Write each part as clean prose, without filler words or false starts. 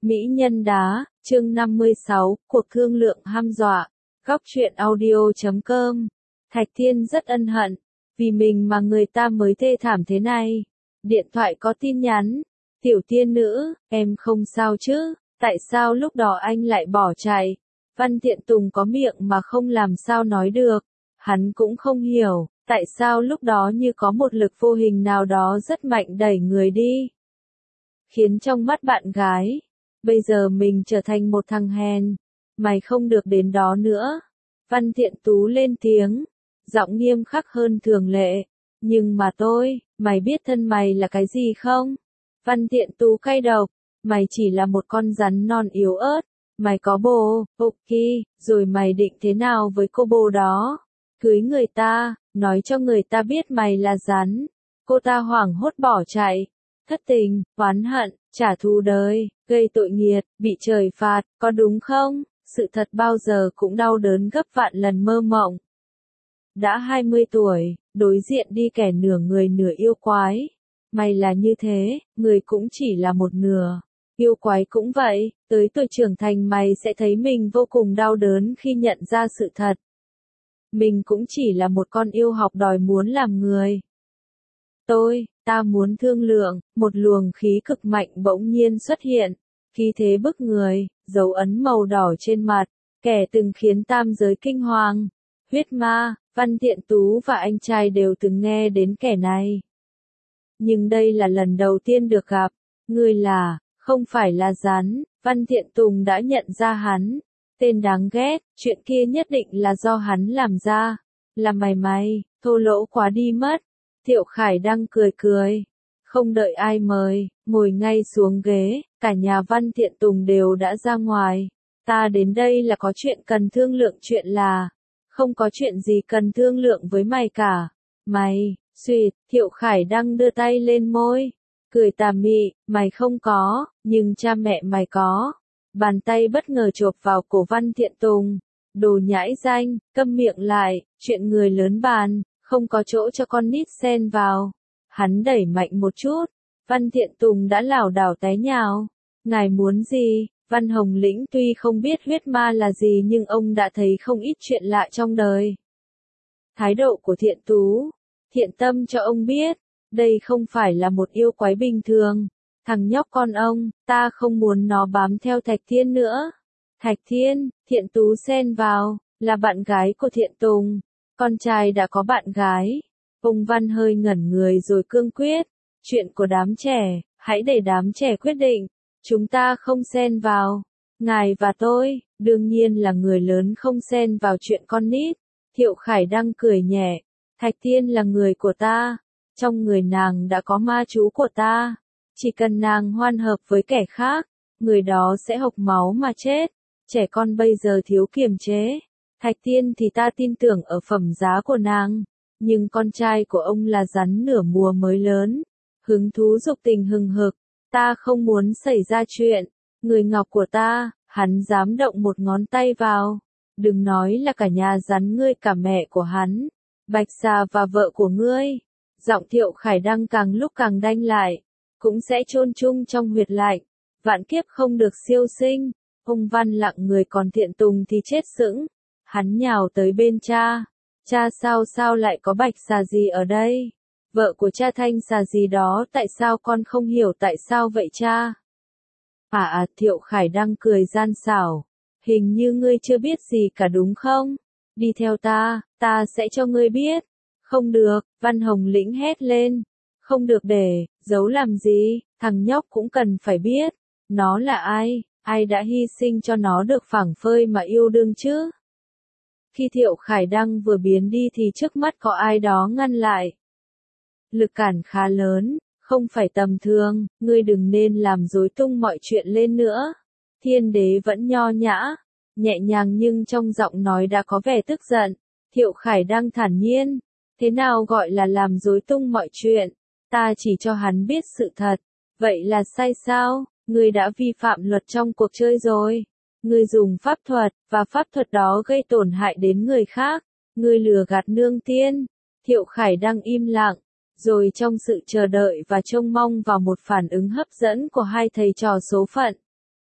Mỹ nhân đá, chương 56, cuộc thương lượng hăm dọa. Góc truyện audio.com. Thạch Thiên rất ân hận, vì mình mà người ta mới thê thảm thế này. Điện thoại có tin nhắn. Tiểu tiên nữ, em không sao chứ, tại sao lúc đó anh lại bỏ chạy? Văn Thiện Tùng có miệng mà không làm sao nói được. Hắn cũng không hiểu, tại sao lúc đó như có một lực vô hình nào đó rất mạnh đẩy người đi. Khiến trong mắt bạn gái, bây giờ mình trở thành một thằng hèn, mày không được đến đó nữa. Văn Thiện Tú lên tiếng, giọng nghiêm khắc hơn thường lệ. Nhưng mà mày biết thân mày là cái gì không? Văn Thiện Tú cay độc, mày chỉ là một con rắn non yếu ớt, mày có bồ, ok, rồi mày định thế nào với cô bồ đó? Cưới người ta, nói cho người ta biết mày là rắn. Cô ta hoảng hốt bỏ chạy, thất tình, oán hận, trả thù đời, gây tội nghiệt, bị trời phạt, có đúng không? Sự thật bao giờ cũng đau đớn gấp vạn lần mơ mộng. Đã 20 tuổi, đối diện đi kẻ nửa người nửa yêu quái. Mày là như thế, người cũng chỉ là một nửa. Yêu quái cũng vậy, tới tuổi trưởng thành mày sẽ thấy mình vô cùng đau đớn khi nhận ra sự thật. Mình cũng chỉ là một con yêu học đòi muốn làm người. Ta muốn thương lượng, một luồng khí cực mạnh bỗng nhiên xuất hiện. Khí thế bức người, dấu ấn màu đỏ trên mặt, kẻ từng khiến tam giới kinh hoàng. Huyết ma, Văn Thiện Tú và anh trai đều từng nghe đến kẻ này. Nhưng đây là lần đầu tiên được gặp. Ngươi không phải là rắn. Văn Thiện Tùng đã nhận ra hắn. Tên đáng ghét, chuyện kia nhất định là do hắn làm ra. Là mày, thô lỗ quá đi mất. Thiệu Khải Đăng cười. Không đợi ai mời, ngồi ngay xuống ghế, cả nhà Văn Thiện Tùng đều đã ra ngoài. Ta đến đây là có chuyện cần thương lượng, chuyện là không có chuyện gì cần thương lượng với mày cả. Mày, xuyệt, Thiệu Khải Đăng đưa tay lên môi, cười tà mị, mày không có, nhưng cha mẹ mày có. Bàn tay bất ngờ chộp vào cổ Văn Thiện Tùng. Đồ nhãi danh, câm miệng lại, chuyện người lớn bàn, không có chỗ cho con nít xen vào. Hắn đẩy mạnh một chút, Văn Thiện Tùng đã lảo đảo té nhào. Ngài muốn gì? Văn Hồng Lĩnh tuy không biết huyết ma là gì nhưng ông đã thấy không ít chuyện lạ trong đời. Thái độ của Thiện Tú, thiện tâm cho ông biết, đây không phải là một yêu quái bình thường. Thằng nhóc con ông, ta không muốn nó bám theo Thạch Thiên nữa. Thạch Thiên, Thiện Tú xen vào, là bạn gái của Thiện Tùng. Con trai đã có bạn gái. Ông Văn hơi ngẩn người rồi cương quyết. Chuyện của đám trẻ, hãy để đám trẻ quyết định. Chúng ta không xen vào. Ngài và tôi, đương nhiên là người lớn không xen vào chuyện con nít. Thiệu Khải Đăng cười nhẹ. Thạch Thiên là người của ta. Trong người nàng đã có ma chú của ta. Chỉ cần nàng hoan hợp với kẻ khác, người đó sẽ hộc máu mà chết. Trẻ con bây giờ thiếu kiềm chế. Thạch Thiên thì ta tin tưởng ở phẩm giá của nàng. Nhưng con trai của ông là rắn nửa mùa mới lớn. Hứng thú dục tình hừng hực. Ta không muốn xảy ra chuyện. Người ngọc của ta, hắn dám động một ngón tay vào. Đừng nói là cả nhà rắn, ngươi cả mẹ của hắn. Bạch Xà và vợ của ngươi. Giọng Thiệu Khải Đăng càng lúc càng đanh lại. Cũng sẽ chôn chung trong huyệt lạnh. Vạn kiếp không được siêu sinh. Ông Văn lặng người, còn Thiện Tùng thì chết sững. Hắn nhào tới bên cha. Cha, sao lại có Bạch Xà gì ở đây? Vợ của cha Thanh Xà gì đó, tại sao con không hiểu tại sao vậy cha? Thiệu Khải Đăng cười gian xảo. Hình như ngươi chưa biết gì cả đúng không? Đi theo ta sẽ cho ngươi biết. Không được, Văn Hồng Lĩnh hét lên. Không được, để giấu làm gì, thằng nhóc cũng cần phải biết. Nó là ai đã hy sinh cho nó được phảng phơi mà yêu đương chứ? Khi Thiệu Khải Đăng vừa biến đi thì trước mắt có ai đó ngăn lại. Lực cản khá lớn, không phải tầm thường, ngươi đừng nên làm rối tung mọi chuyện lên nữa. Thiên đế vẫn nho nhã, nhẹ nhàng nhưng trong giọng nói đã có vẻ tức giận. Thiệu Khải Đăng thản nhiên, thế nào gọi là làm rối tung mọi chuyện? Ta chỉ cho hắn biết sự thật. Vậy là sai sao? Ngươi đã vi phạm luật trong cuộc chơi rồi. Ngươi dùng pháp thuật, và pháp thuật đó gây tổn hại đến người khác. Ngươi lừa gạt nương tiên. Thiệu Khải Đăng im lặng, rồi trong sự chờ đợi và trông mong vào một phản ứng hấp dẫn của hai thầy trò số phận.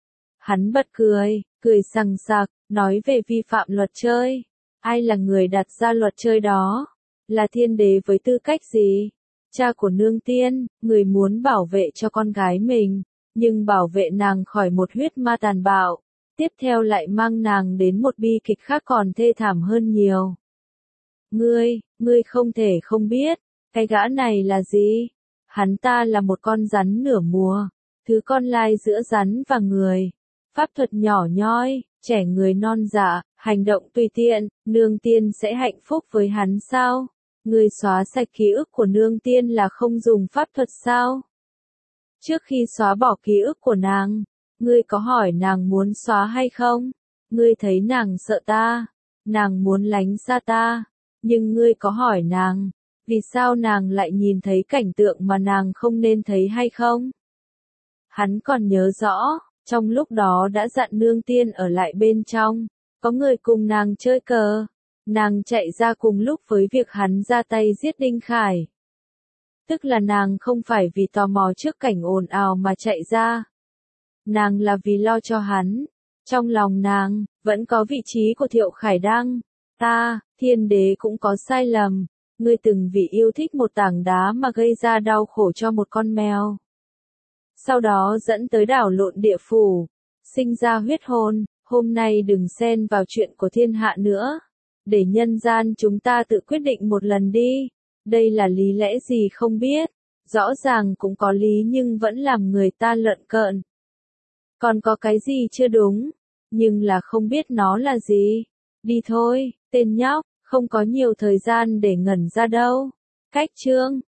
Hắn bật cười, cười sằng sặc, nói về vi phạm luật chơi. Ai là người đặt ra luật chơi đó? Là thiên đế với tư cách gì? Cha của nương tiên, người muốn bảo vệ cho con gái mình, nhưng bảo vệ nàng khỏi một huyết ma tàn bạo. Tiếp theo lại mang nàng đến một bi kịch khác còn thê thảm hơn nhiều. Ngươi không thể không biết, cái gã này là gì? Hắn ta là một con rắn nửa mùa, thứ con lai giữa rắn và người. Pháp thuật nhỏ nhoi, trẻ người non dạ, hành động tùy tiện, nương tiên sẽ hạnh phúc với hắn sao? Ngươi xóa sạch ký ức của nương tiên là không dùng pháp thuật sao? Trước khi xóa bỏ ký ức của nàng, ngươi có hỏi nàng muốn xóa hay không? Ngươi thấy nàng sợ ta, nàng muốn lánh xa ta, nhưng ngươi có hỏi nàng, vì sao nàng lại nhìn thấy cảnh tượng mà nàng không nên thấy hay không? Hắn còn nhớ rõ, trong lúc đó đã dặn nương tiên ở lại bên trong, có người cùng nàng chơi cờ. Nàng chạy ra cùng lúc với việc hắn ra tay giết Đinh Khải. Tức là nàng không phải vì tò mò trước cảnh ồn ào mà chạy ra. Nàng là vì lo cho hắn. Trong lòng nàng, vẫn có vị trí của Thiệu Khải Đăng. Ta, thiên đế cũng có sai lầm. Ngươi từng vì yêu thích một tảng đá mà gây ra đau khổ cho một con mèo. Sau đó dẫn tới đảo lộn địa phủ. Sinh ra huyết hồn, hôm nay đừng xen vào chuyện của thiên hạ nữa. Để nhân gian chúng ta tự quyết định một lần đi. Đây là lý lẽ gì không biết. Rõ ràng cũng có lý nhưng vẫn làm người ta lợn cợn. Còn có cái gì chưa đúng, nhưng là không biết nó là gì. Đi thôi, tên nhóc, không có nhiều thời gian để ngẩn ra đâu. Cách chương